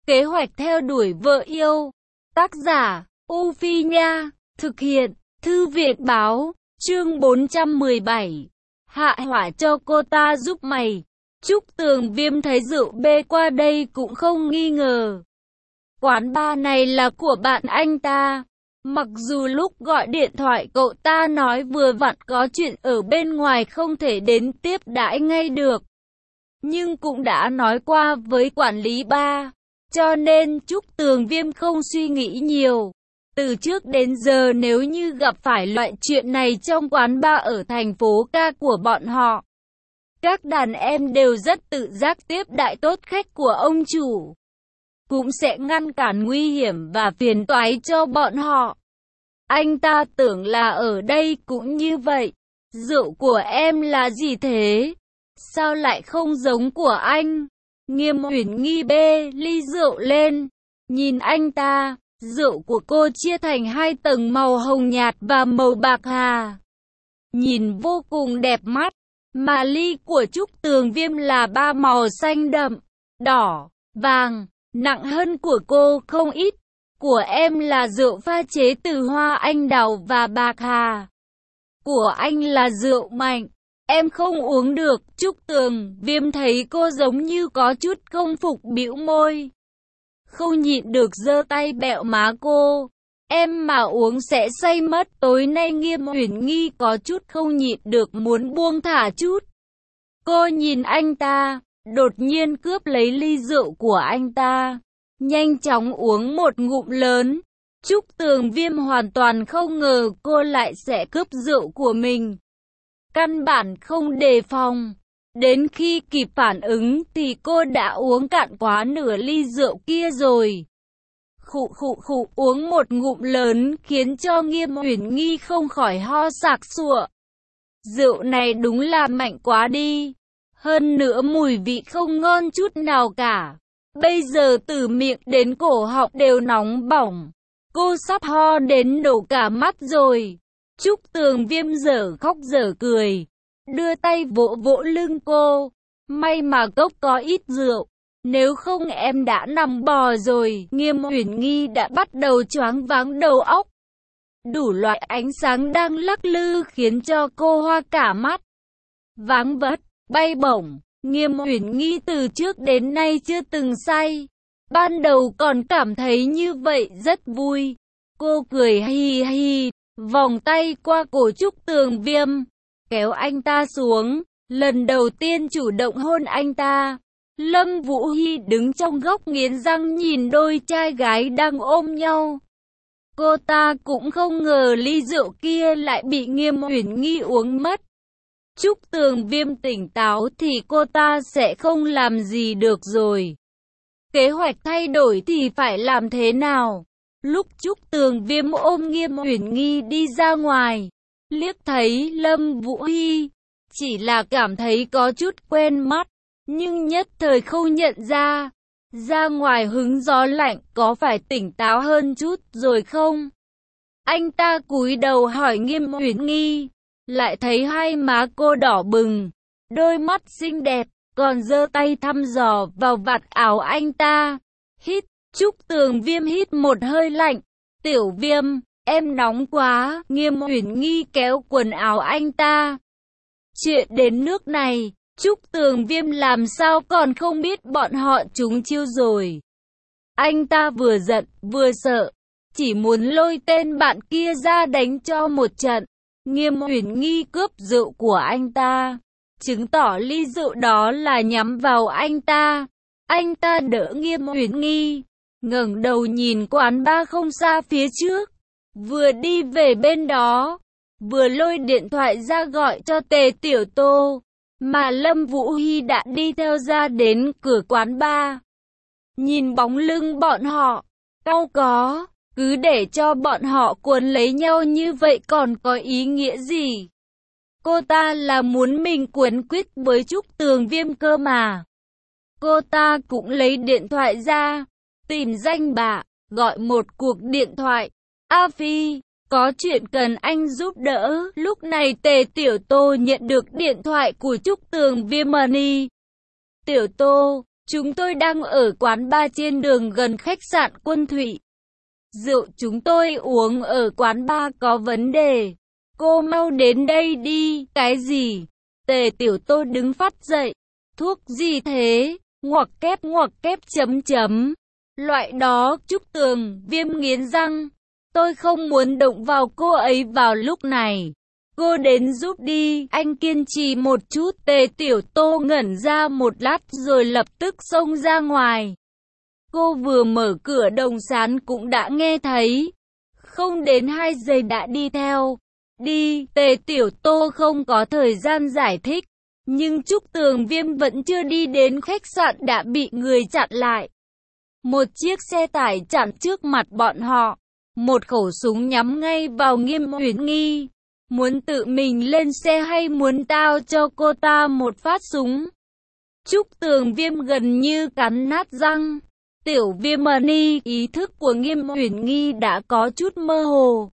Kế hoạch theo đuổi vợ yêu. Tác giả, U Phi Nha. Thực hiện, Thư viện Báo. Chương 417. Hạ hỏa cho cô ta giúp mày. Trúc Tường Viêm thấy rượu bê qua đây cũng không nghi ngờ. Quán bar này là của bạn anh ta. Mặc dù lúc gọi điện thoại cậu ta nói vừa vặn có chuyện ở bên ngoài không thể đến tiếp đãi ngay được. Nhưng cũng đã nói qua với quản lý bar. Cho nên Trúc Tường Viêm không suy nghĩ nhiều. Từ trước đến giờ nếu như gặp phải loại chuyện này trong quán bar ở thành phố ca của bọn họ, các đàn em đều rất tự giác tiếp đãi tốt khách của ông chủ. Cũng sẽ ngăn cản nguy hiểm và phiền toái cho bọn họ. Anh ta tưởng là ở đây cũng như vậy. Rượu của em là gì thế? Sao lại không giống của anh? Nghiêm Uyển Nghi bê ly rượu lên. Nhìn anh ta, rượu của cô chia thành hai tầng màu hồng nhạt và màu bạc hà. Nhìn vô cùng đẹp mắt. Mà ly của Trúc Tường Viêm là ba màu xanh đậm, đỏ, vàng, nặng hơn của cô không ít. Của em là rượu pha chế từ hoa anh đào và bạc hà. Của anh là rượu mạnh. Em không uống được. Trúc Tường Viêm thấy cô giống như có chút không phục bĩu môi. Không nhịn được giơ tay bẹo má cô. Em mà uống sẽ say mất. Tối nay Nghiêm Uyển Nghi có chút không nhịn được muốn buông thả chút. Cô nhìn anh ta, đột nhiên cướp lấy ly rượu của anh ta. Nhanh chóng uống một ngụm lớn. Trúc Tường Viêm hoàn toàn không ngờ cô lại sẽ cướp rượu của mình. Căn bản không đề phòng. Đến khi kịp phản ứng thì cô đã uống cạn quá nửa ly rượu kia rồi. Khụ uống một ngụm lớn khiến cho Nghiêm Uyển Nghi không khỏi ho sặc sụa. Rượu này đúng là mạnh quá đi. Hơn nữa mùi vị không ngon chút nào cả. Bây giờ từ miệng đến cổ họng đều nóng bỏng. Cô sắp ho đến đổ cả mắt rồi. Trúc Tường Viêm dở khóc dở cười. Đưa tay vỗ vỗ lưng cô. May mà cốc có ít rượu. Nếu không em đã nằm bò rồi. Nghiêm Uyển Nghi đã bắt đầu choáng váng đầu óc. Đủ loại ánh sáng đang lắc lư khiến cho cô hoa cả mắt. Váng vất, bay bổng. Nghiêm Uyển Nghi từ trước đến nay chưa từng say. Ban đầu còn cảm thấy như vậy rất vui. Cô cười hi hi, vòng tay qua cổ Trúc Tường Viêm, kéo anh ta xuống. Lần đầu tiên chủ động hôn anh ta. Lâm Vũ Hy đứng trong góc nghiến răng nhìn đôi trai gái đang ôm nhau. Cô ta cũng không ngờ ly rượu kia lại bị Nghiêm Uyển Nghi uống mất. Trúc Tường Viêm tỉnh táo thì cô ta sẽ không làm gì được rồi. Kế hoạch thay đổi thì phải làm thế nào? Lúc Trúc Tường Viêm ôm Nghiêm Uyển Nghi đi ra ngoài, liếc thấy Lâm Vũ Hy, chỉ là cảm thấy có chút quen mắt, nhưng nhất thời không nhận ra. Ra ngoài hứng gió lạnh có phải tỉnh táo hơn chút rồi không? Anh ta cúi đầu hỏi Nghiêm Uyển Nghi, lại thấy hai má cô đỏ bừng, đôi mắt xinh đẹp, còn giơ tay thăm dò vào vạt áo anh ta. Hít, Trúc Tường Viêm hít một hơi lạnh. Tiểu Viêm, em nóng quá. Nghiêm Uyển Nghi kéo quần áo anh ta. Chuyện đến nước này, Trúc Tường Viêm làm sao còn không biết bọn họ trúng chiêu rồi. Anh ta vừa giận vừa sợ, chỉ muốn lôi tên bạn kia ra đánh cho một trận. Nghiêm Uyển Nghi cướp rượu của anh ta, chứng tỏ ly rượu đó là nhắm vào anh ta. Anh ta đỡ Nghiêm Uyển Nghi, ngẩng đầu nhìn quán bar không xa phía trước, vừa đi về bên đó, vừa lôi điện thoại ra gọi cho Tề Tiểu Tô, mà Lâm Vũ Hy đã đi theo ra đến cửa quán bar. Nhìn bóng lưng bọn họ, cau có, cứ để cho bọn họ cuốn lấy nhau như vậy còn có ý nghĩa gì? Cô ta là muốn mình cuốn quýt với Trúc Tường Viêm cơ mà. Cô ta cũng lấy điện thoại ra, tìm danh bạ, gọi một cuộc điện thoại. A Phi, có chuyện cần anh giúp đỡ. Lúc này Tề Tiểu Tô nhận được điện thoại của Trúc Tường Viêm. Tiểu Tô, Chúng tôi đang ở quán bar trên đường gần khách sạn Quân Thụy. Rượu chúng tôi uống ở quán bar có vấn đề. Cô mau đến đây đi. Cái gì? Tề Tiểu Tô đứng phát dậy. Thuốc gì thế? Ngoặc kép chấm chấm. Loại đó. Trúc Tường Viêm nghiến răng. Tôi không muốn động vào cô ấy vào lúc này. Cô đến giúp đi, anh kiên trì một chút. Tề Tiểu Tô ngẩn ra một lát rồi lập tức xông ra ngoài. Cô vừa mở cửa Đồng Sán cũng đã nghe thấy. Không đến 2 giây đã đi theo. Đi, Tề Tiểu Tô không có thời gian giải thích. Nhưng Trúc Tường Viêm vẫn chưa đi đến khách sạn đã bị người chặn lại. Một chiếc xe tải chặn trước mặt bọn họ. Một khẩu súng nhắm ngay vào Nghiêm Uyển Nghi. Muốn tự mình lên xe hay muốn tao cho cô ta một phát súng? Trúc Tường Viêm gần như cắn nát răng. Tiểu Viêm Ni, ý thức của Nghiêm Uyển Nghi đã có chút mơ hồ.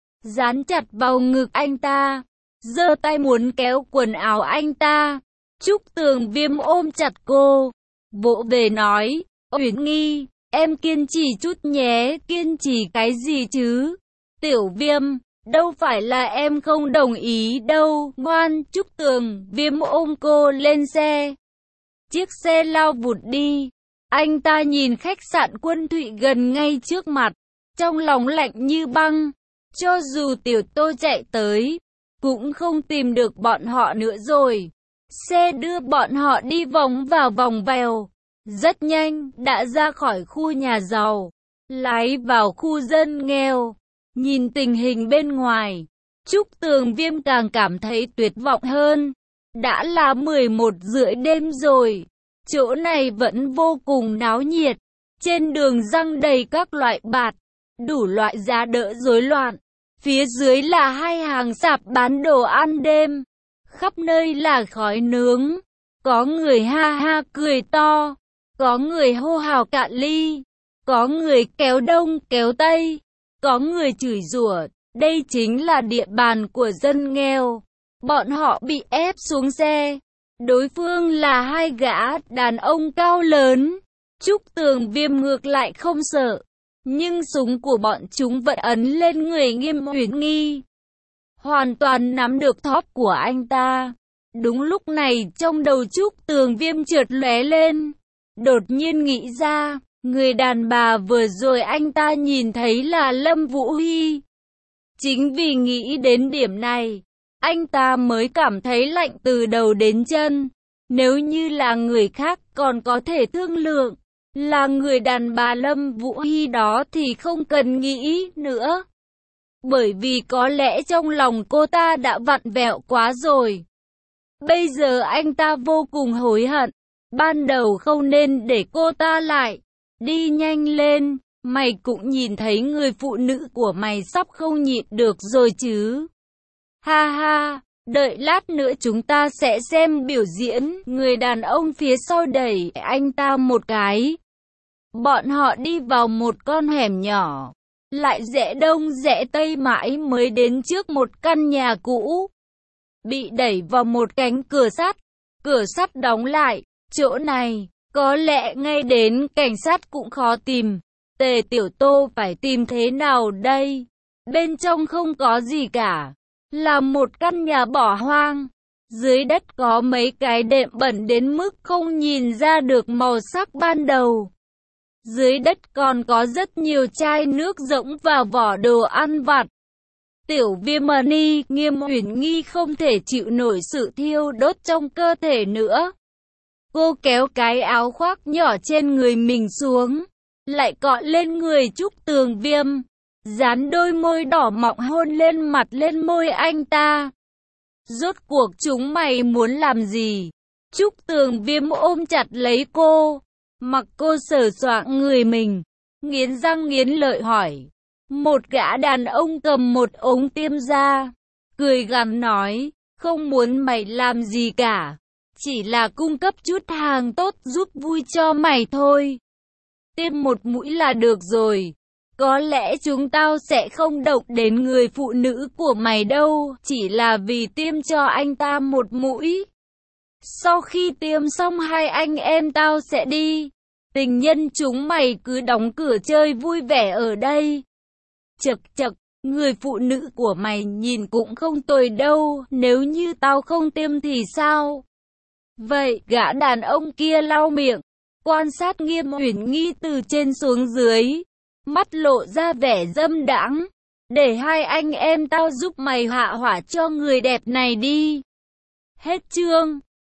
Dán chặt vào ngực anh ta, giơ tay muốn kéo quần áo anh ta. Trúc Tường Viêm ôm chặt cô, vỗ về nói, Uyển Nghi, em kiên trì chút nhé. Kiên trì cái gì chứ? Tiểu Viêm, đâu phải là em không đồng ý đâu, ngoan. Trúc Tường Viêm ôm cô lên xe. Chiếc xe lao vụt đi. Anh ta nhìn khách sạn Quân Thụy gần ngay trước mặt, trong lòng lạnh như băng. Cho dù Tiểu Tô chạy tới, cũng không tìm được bọn họ nữa rồi. Xe đưa bọn họ đi vòng vào vòng vèo. Rất nhanh, đã ra khỏi khu nhà giàu, lái vào khu dân nghèo. Nhìn tình hình bên ngoài, Trúc Tường Viêm càng cảm thấy tuyệt vọng hơn. Đã là 11:30 đêm rồi. Chỗ này vẫn vô cùng náo nhiệt. Trên đường răng đầy các loại bạt, đủ loại giá đỡ rối loạn. Phía dưới là 2 hàng sạp bán đồ ăn đêm. Khắp nơi là khói nướng. Có người ha ha cười to. Có người hô hào cạn ly. Có người kéo đông kéo tây. Có người chửi rủa. Đây chính là địa bàn của dân nghèo. Bọn họ bị ép xuống xe. Đối phương là 2 gã đàn ông cao lớn. Trúc Tường Viêm ngược lại không sợ. Nhưng súng của bọn chúng vẫn ấn lên người Nghiêm Uyển Nghi. Hoàn toàn nắm được thóp của anh ta. Đúng lúc này trong đầu Trúc Tường Viêm chợt lóe lên. Đột nhiên nghĩ ra, người đàn bà vừa rồi anh ta nhìn thấy là Lâm Vũ Hy. Chính vì nghĩ đến điểm này, anh ta mới cảm thấy lạnh từ đầu đến chân. Nếu như là người khác còn có thể thương lượng. Là người đàn bà Lâm Vũ Hy đó thì không cần nghĩ nữa. Bởi vì có lẽ trong lòng cô ta đã vặn vẹo quá rồi. Bây giờ anh ta vô cùng hối hận. Ban đầu không nên để cô ta lại. Đi nhanh lên, mày cũng nhìn thấy người phụ nữ của mày sắp không nhịn được rồi chứ. Ha ha, đợi lát nữa chúng ta sẽ xem biểu diễn. Người đàn ông phía sau đẩy anh ta một cái. Bọn họ đi vào một con hẻm nhỏ, lại rẽ đông rẽ tây mãi mới đến trước một căn nhà cũ. Bị đẩy vào một cánh cửa sắt đóng lại. Chỗ này, có lẽ ngay đến cảnh sát cũng khó tìm. Tề Tiểu Tô phải tìm thế nào đây? Bên trong không có gì cả, là một căn nhà bỏ hoang. Dưới đất có mấy cái đệm bẩn đến mức không nhìn ra được màu sắc ban đầu. Dưới đất còn có rất nhiều chai nước rỗng và vỏ đồ ăn vặt. Tiểu Viêm Ni, Nghiêm Uyển Nghi không thể chịu nổi sự thiêu đốt trong cơ thể nữa. Cô kéo cái áo khoác nhỏ trên người mình xuống, lại cọ lên người Trúc Tường Viêm, dán đôi môi đỏ mọng hôn lên mặt lên môi anh ta. Rốt cuộc chúng mày muốn làm gì? Trúc Tường Viêm ôm chặt lấy cô, mặc cô sờ soạng người mình, nghiến răng nghiến lợi hỏi. Một gã đàn ông cầm một ống tiêm ra, cười gằn nói, không muốn mày làm gì cả, chỉ là cung cấp chút hàng tốt giúp vui cho mày thôi. Tiêm một mũi là được rồi, có lẽ chúng tao sẽ không động đến người phụ nữ của mày đâu, chỉ là vì tiêm cho anh ta một mũi. Sau khi tiêm xong hai anh em tao sẽ đi. Tình nhân chúng mày cứ đóng cửa chơi vui vẻ ở đây. Chậc chậc, người phụ nữ của mày nhìn cũng không tồi đâu, nếu như tao không tiêm thì sao? Vậy, gã đàn ông kia lau miệng, quan sát Nghiêm Uyển Nghi từ trên xuống dưới, mắt lộ ra vẻ dâm đãng. Để hai anh em tao giúp mày hạ hỏa cho người đẹp này đi. Hết chương.